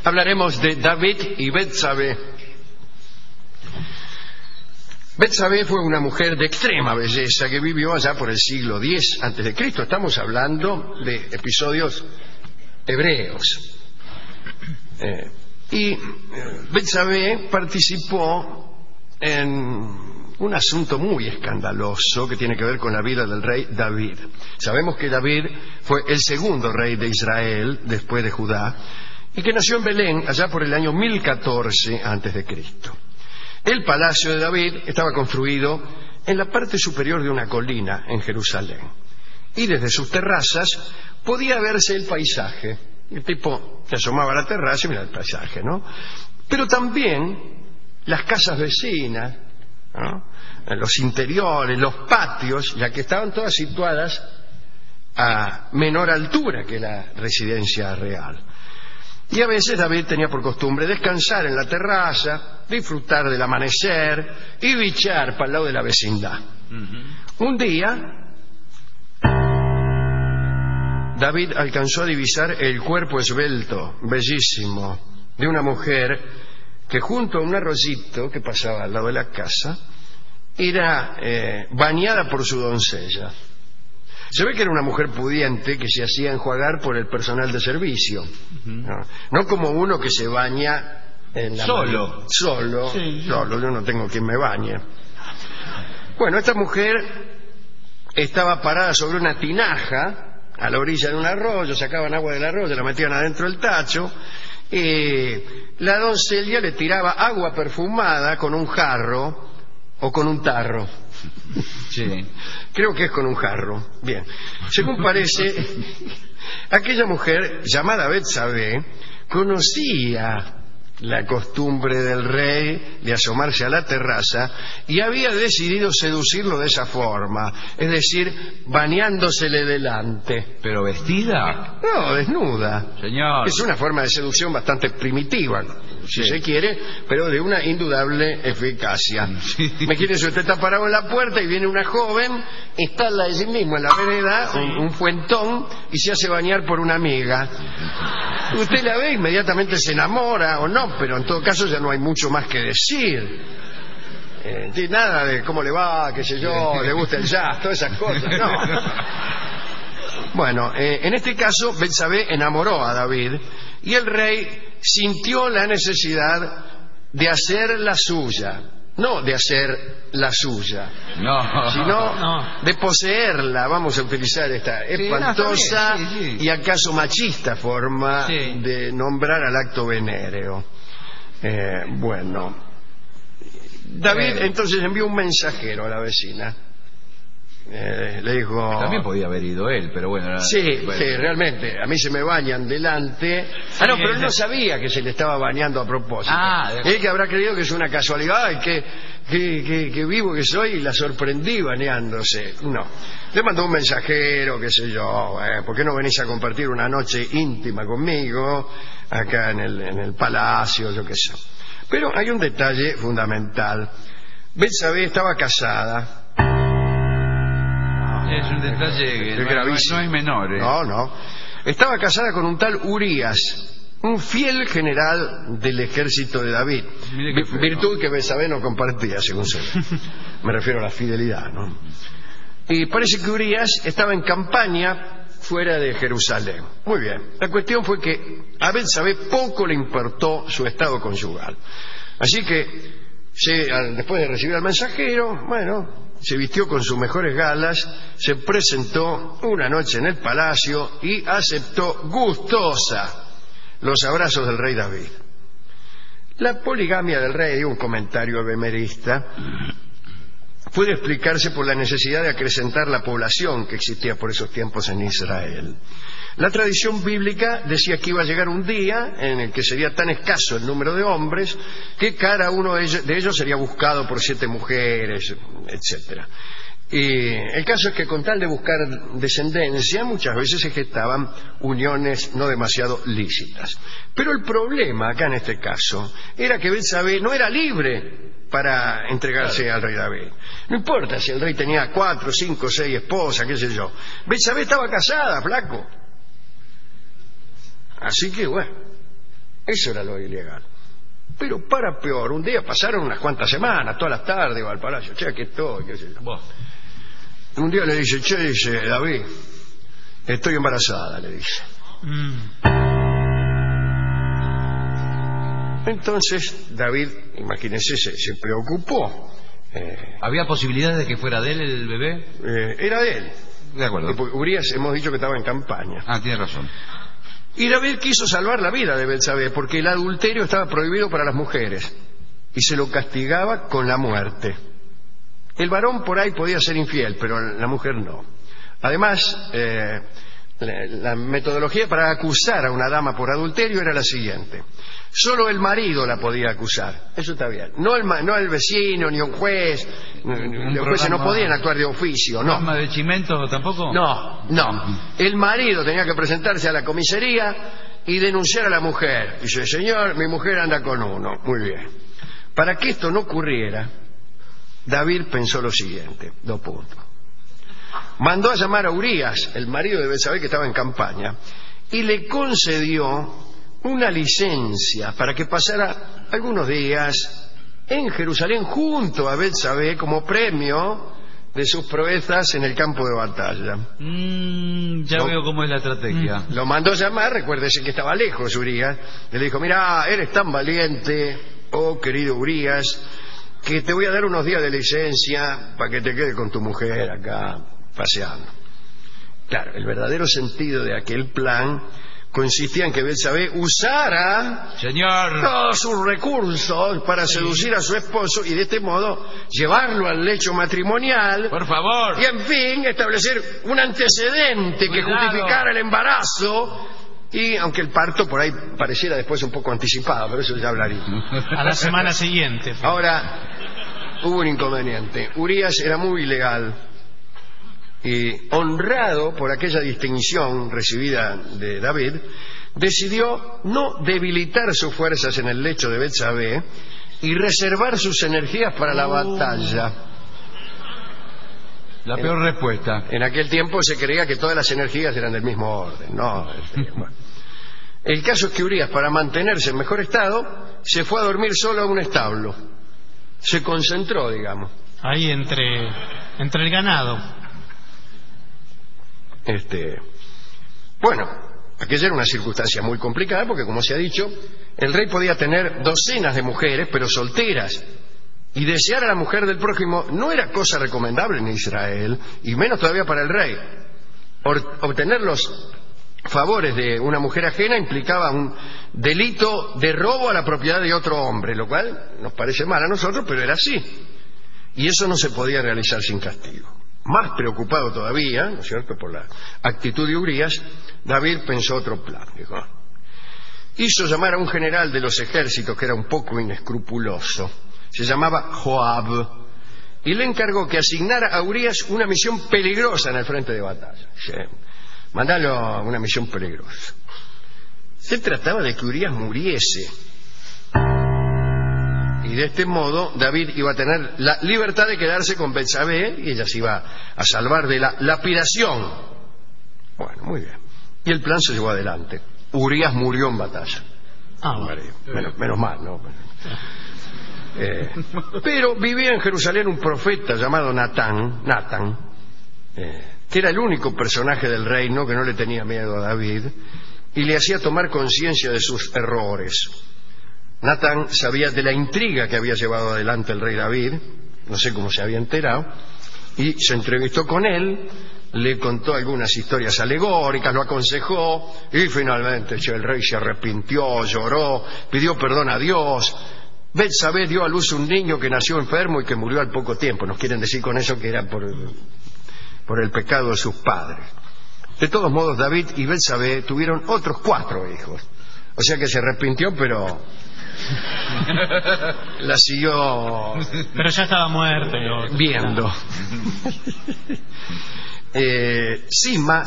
Hablaremos de David y Betsabé. Betsabé fue una mujer de extrema belleza que vivió allá por el siglo X a.C. Estamos hablando de episodios hebreos. Betsabé participó en un asunto muy escandaloso que tiene que ver con la vida del rey David. Sabemos que David fue el segundo rey de Israel después de Judá y que nació en Belén allá por el año 1014 a.C. El palacio de David estaba construido en la parte superior de una colina en Jerusalén y desde sus terrazas podía verse el paisaje. El tipo se asomaba a la terraza y miraba el paisaje, ¿no? Pero también las casas vecinas, ¿no? Los interiores, los patios, ya que estaban todas situadas a menor altura que la residencia real. Y a veces David tenía por costumbre descansar en la terraza, disfrutar del amanecer y bichar para el lado de la vecindad. Un día, David alcanzó a divisar el cuerpo esbelto, bellísimo, de una mujer que junto a un arroyito que pasaba al lado de la casa era bañada por su doncella. Se ve que era una mujer pudiente que se hacía enjuagar por el personal de servicio. No como uno que se baña en la solo, sí. Solo, yo no tengo quien me bañe. Bueno, esta mujer estaba parada sobre una tinaja a la orilla de un arroyo, sacaban agua del arroyo, la metían adentro del tacho, y la doncella le tiraba agua perfumada con un jarro o con un tarro. Sí. Creo que es con un jarro. Bien. Según parece, aquella mujer llamada Betsabé conocía la costumbre del rey de asomarse a la terraza y había decidido seducirlo de esa forma, es decir, bañándosele delante. ¿Pero vestida? No, desnuda. Señor. Es una forma de seducción bastante primitiva, si se quiere, pero de una indudable eficacia. Sí. Me quiere si usted está parado en la puerta y viene una joven, instala allí mismo en la vereda un fuentón y se hace bañar por una amiga. Usted la ve, inmediatamente se enamora o no, pero en todo caso ya no hay mucho más que decir. Nada de cómo le va, qué sé yo, le gusta el jazz, todas esas cosas, no. Bueno, en este caso Betsabé enamoró a David y el rey sintió la necesidad de hacer la suya. No de hacer la suya, sino de poseerla. Vamos a utilizar esta espantosa y acaso machista forma de nombrar al acto venéreo. Bueno, David entonces envió un mensajero a la vecina. Le dijo... También podía haber ido él, pero bueno... Sí, realmente, a mí se me bañan delante... no, pero él no sabía que se le estaba bañando a propósito. Él que habrá creído que es una casualidad y que vivo que soy y la sorprendí bañándose. No, le mandó un mensajero, qué sé yo, ¿por qué no venís a compartir una noche íntima conmigo acá en el palacio, yo qué sé? Pero hay un detalle fundamental. Betsabé estaba casada. Es un detalle que no es menor. No. Estaba casada con un tal Urías, un fiel general del ejército de David. Virtud que Betsabé no compartía, según se ve. Me refiero a la fidelidad, ¿no? Y parece que Urías estaba en campaña fuera de Jerusalén. Muy bien. La cuestión fue que a Betsabé poco le importó su estado conyugal. Así que, después de recibir al mensajero, se vistió con sus mejores galas, se presentó una noche en el palacio y aceptó gustosa los abrazos del rey David. La poligamia del rey, un comentario bemerista, puede explicarse por la necesidad de acrecentar la población que existía por esos tiempos en Israel. La tradición bíblica decía que iba a llegar un día en el que sería tan escaso el número de hombres que cada uno de ellos sería buscado por 7 mujeres, etcétera. Y el caso es que con tal de buscar descendencia muchas veces se gestaban uniones no demasiado lícitas. Pero el problema acá en este caso era que Betsabé no era libre para entregarse al rey David. No importa si el rey tenía 4, 5, 6 esposas, qué sé yo. Betsabé estaba casada, flaco. Así que bueno, Eso era lo ilegal. Pero para peor, un día pasaron unas cuantas semanas, todas las tardes iba al palacio, che, aquí estoy, qué sé yo. Un día le dice, che, dice, David, estoy embarazada, le dice. Entonces David, imagínense, se preocupó. ¿Había posibilidades de que fuera de él el bebé? Era de él. De acuerdo. Urías, hemos dicho que estaba en campaña. Ah, tiene razón. Y David quiso salvar la vida de Betsabé porque el adulterio estaba prohibido para las mujeres y se lo castigaba con la muerte. El varón por ahí podía ser infiel, pero la mujer no. Además, la metodología para acusar a una dama por adulterio era la siguiente: solo el marido la podía acusar. Eso está bien. No el vecino, ni un juez. Los jueces no podían actuar de oficio, no. ¿Programa de Chimento tampoco? No. El marido tenía que presentarse a la comisaría y denunciar a la mujer. Dice, señor, mi mujer anda con uno. Muy bien. Para que esto no ocurriera, David pensó lo siguiente, 2 puntos. Mandó a llamar a Urías, el marido de Betsabé, que estaba en campaña, y le concedió una licencia para que pasara algunos días en Jerusalén junto a Betsabé como premio de sus proezas en el campo de batalla. Ya veo cómo es la estrategia. Lo mandó llamar, recuérdese que estaba lejos Urías, le dijo, mira, eres tan valiente, oh querido Urías, que te voy a dar unos días de licencia para que te quedes con tu mujer acá paseando. Claro, el verdadero sentido de aquel plan consistía en que Betsabé usara todos sus recursos para seducir a su esposo y de este modo llevarlo al lecho matrimonial. Por favor. Y en fin, establecer un antecedente que justificara el embarazo. Y aunque el parto por ahí pareciera después un poco anticipado, pero eso ya hablaríamos. A la semana siguiente. Ahora, hubo un inconveniente. Urías era muy ilegal y, honrado por aquella distinción recibida de David, decidió no debilitar sus fuerzas en el lecho de Betsabé y reservar sus energías para la batalla. La peor respuesta. En aquel tiempo se creía que todas las energías eran del mismo orden. No. Bueno. El caso es que Urías, para mantenerse en mejor estado, se fue a dormir solo a un establo. Se concentró, digamos. Ahí entre el ganado. Bueno, aquella era una circunstancia muy complicada porque, como se ha dicho, el rey podía tener docenas de mujeres, pero solteras. Y desear a la mujer del prójimo no era cosa recomendable en Israel, y menos todavía para el rey. Obtener los favores de una mujer ajena implicaba un delito de robo a la propiedad de otro hombre, lo cual nos parece mal a nosotros, pero era así. Y eso no se podía realizar sin castigo. Más preocupado todavía, ¿no es cierto?, por la actitud de Urías, David pensó otro plan. Dijo, hizo llamar a un general de los ejércitos que era un poco inescrupuloso. Se llamaba Joab, y le encargó que asignara a Urías una misión peligrosa en el frente de batalla. Mandalo a una misión peligrosa. Se trataba de que Urías muriese, y de este modo David iba a tener la libertad de quedarse con Betsabé y ella se iba a salvar de la lapidación. Bueno, muy bien. Y el plan se llevó adelante. Urías murió en batalla. Menos mal, ¿no? Pero vivía en Jerusalén un profeta llamado Natán, que era el único personaje del reino que no le tenía miedo a David y le hacía tomar conciencia de sus errores. Natán sabía de la intriga que había llevado adelante el rey David, no sé cómo se había enterado, y se entrevistó con él, le contó algunas historias alegóricas, lo aconsejó, y finalmente el rey se arrepintió, lloró, pidió perdón a Dios. Betsabé dio a luz un niño que nació enfermo y que murió al poco tiempo. Nos quieren decir con eso que era por el pecado de sus padres. De todos modos, David y Betsabé tuvieron otros 4 hijos. O sea que se arrepintió, pero la siguió... Pero ya estaba muerto. Viendo. Sima,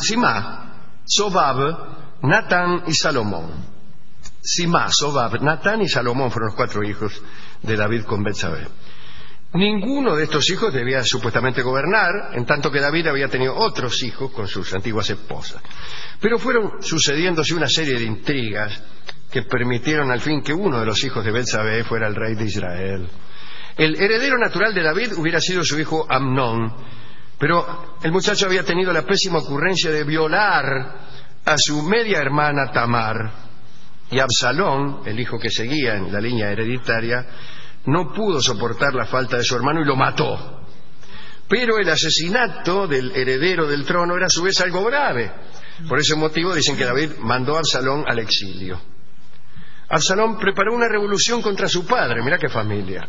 Sobab, Natán y Salomón. Sima, Sobab, Natán y Salomón fueron los 4 hijos de David con Betsabé. Ninguno de estos hijos debía supuestamente gobernar, en tanto que David había tenido otros hijos con sus antiguas esposas. Pero fueron sucediéndose una serie de intrigas que permitieron al fin que uno de los hijos de Betsabé fuera el rey de Israel. El heredero natural de David hubiera sido su hijo Amnón, pero el muchacho había tenido la pésima ocurrencia de violar a su media hermana Tamar, y Absalón, el hijo que seguía en la línea hereditaria, no pudo soportar la falta de su hermano y lo mató. Pero el asesinato del heredero del trono era a su vez algo grave. Por ese motivo dicen que David mandó a Absalón al exilio. Absalón preparó una revolución contra su padre, mira qué familia.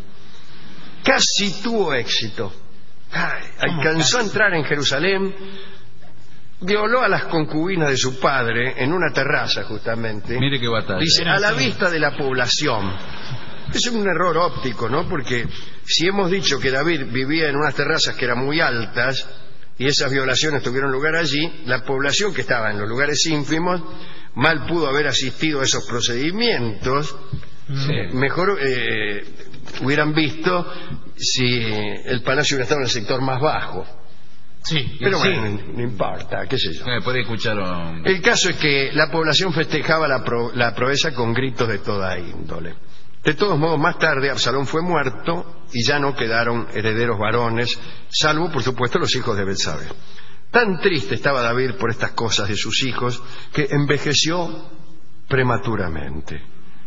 Casi tuvo éxito. Alcanzó a entrar en Jerusalén, violó a las concubinas de su padre en una terraza justamente. Mire qué batalla. Dice, a la vista de la población. Es un error óptico, ¿no? Porque si hemos dicho que David vivía en unas terrazas que eran muy altas y esas violaciones tuvieron lugar allí, la población que estaba en los lugares ínfimos mal pudo haber asistido a esos procedimientos. Sí. Mejor hubieran visto si el palacio hubiera estado en el sector más bajo. Sí, pero sí. Bueno, no importa, qué sé yo. Puede escuchar El caso es que la población festejaba la proeza con gritos de toda índole. De todos modos, más tarde Absalón fue muerto y ya no quedaron herederos varones, salvo por supuesto los hijos de Betsabé. Tan triste estaba David por estas cosas de sus hijos que envejeció prematuramente.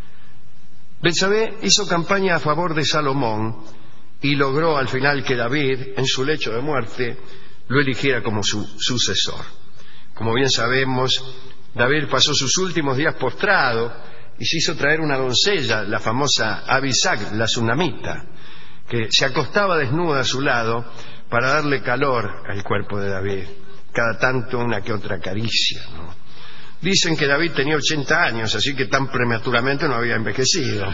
Betsabé hizo campaña a favor de Salomón y logró al final que David, en su lecho de muerte, lo eligiera como su sucesor. Como bien sabemos, David pasó sus últimos días postrado y se hizo traer una doncella, la famosa Abisag, la sunamita, que se acostaba desnuda a su lado para darle calor al cuerpo de David, cada tanto una que otra caricia, ¿no? Dicen que David tenía 80 años, así que tan prematuramente no había envejecido.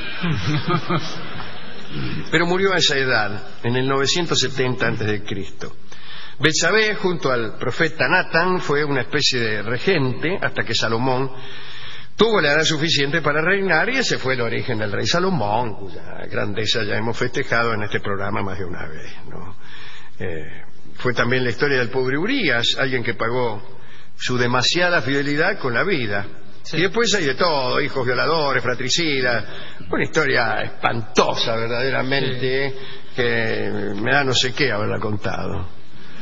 Pero murió a esa edad, en el 970 a.C. Betsabé, junto al profeta Natán, fue una especie de regente hasta que Salomón tuvo la edad suficiente para reinar, y ese fue el origen del rey Salomón, cuya grandeza ya hemos festejado en este programa más de una vez, ¿no? Fue también la historia del pobre Urías, alguien que pagó su demasiada fidelidad con la vida. Sí. Y después hay de todo, hijos violadores, fratricidas, una historia espantosa verdaderamente, sí, que me da no sé qué haberla contado.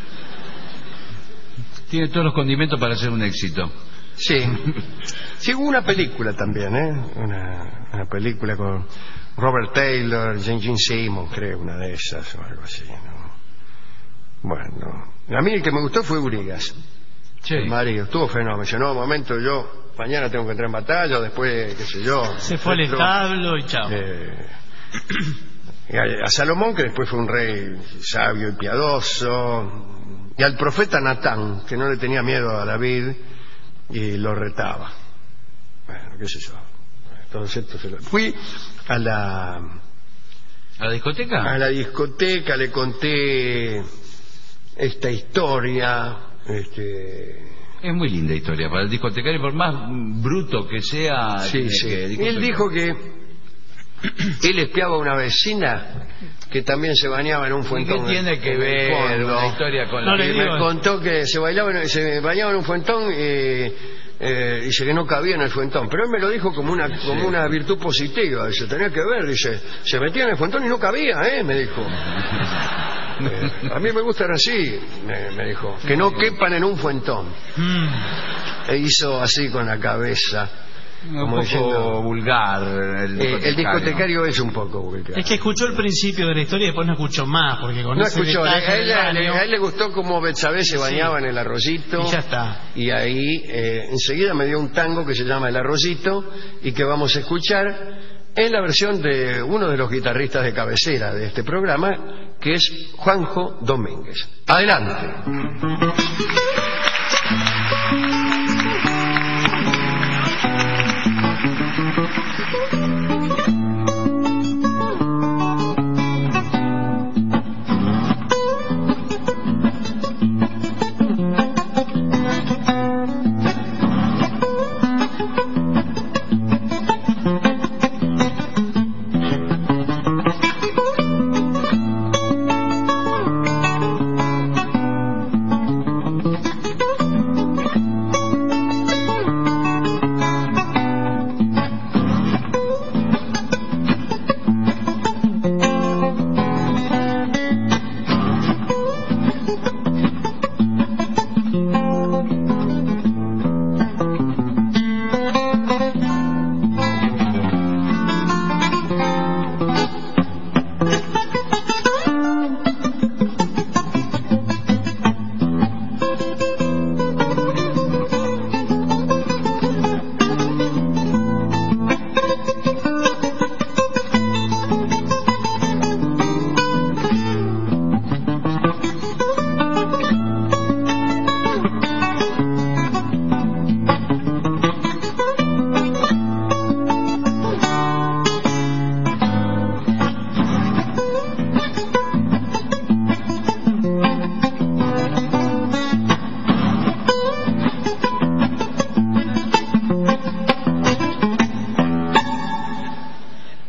Tiene todos los condimentos para ser un éxito. Sí. Sí, hubo una película también, una película con Robert Taylor, Gene Simmons, creo, una de esas o algo así, ¿no? Bueno, a mí el que me gustó fue Urias. Sí. El marido, estuvo fenómeno. No, un momento, yo mañana tengo que entrar en batalla, después, qué sé yo. Se fue al establo y chao. A Salomón, que después fue un rey sabio y piadoso, y al profeta Natán, que no le tenía miedo a David y lo retaba. Bueno, qué sé yo. Todos estos fui a la discoteca. A la discoteca, le conté esta historia. Es muy linda historia para el discotecario, por más bruto que sea. Sí, sí. Él dijo que él espiaba a una vecina que también se bañaba en un fuentón. ¿Qué tiene que ver la historia con la vida? Me contó que se bañaba en un fuentón y dice que no cabía en el fuentón, pero él me lo dijo como una virtud positiva. Dice, tenía que ver, dice, se metía en el fuentón y no cabía, me dijo. A mí me gustan así, me dijo, que no quepan en un fuentón. E hizo así con la cabeza, como un poco vulgar. El discotecario es un poco vulgar. Es que escuchó el principio de la historia y después no escuchó más, porque con no escuchó. A él le gustó cómo Betsabé se bañaba en el arroyito. Y ya está. Y ahí enseguida me dio un tango que se llama El Arroyito y que vamos a escuchar en la versión de uno de los guitarristas de cabecera de este programa, que es Juanjo Domínguez. Adelante.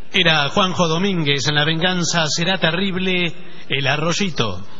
Era Juanjo Domínguez en La venganza será terrible, El Arroyito.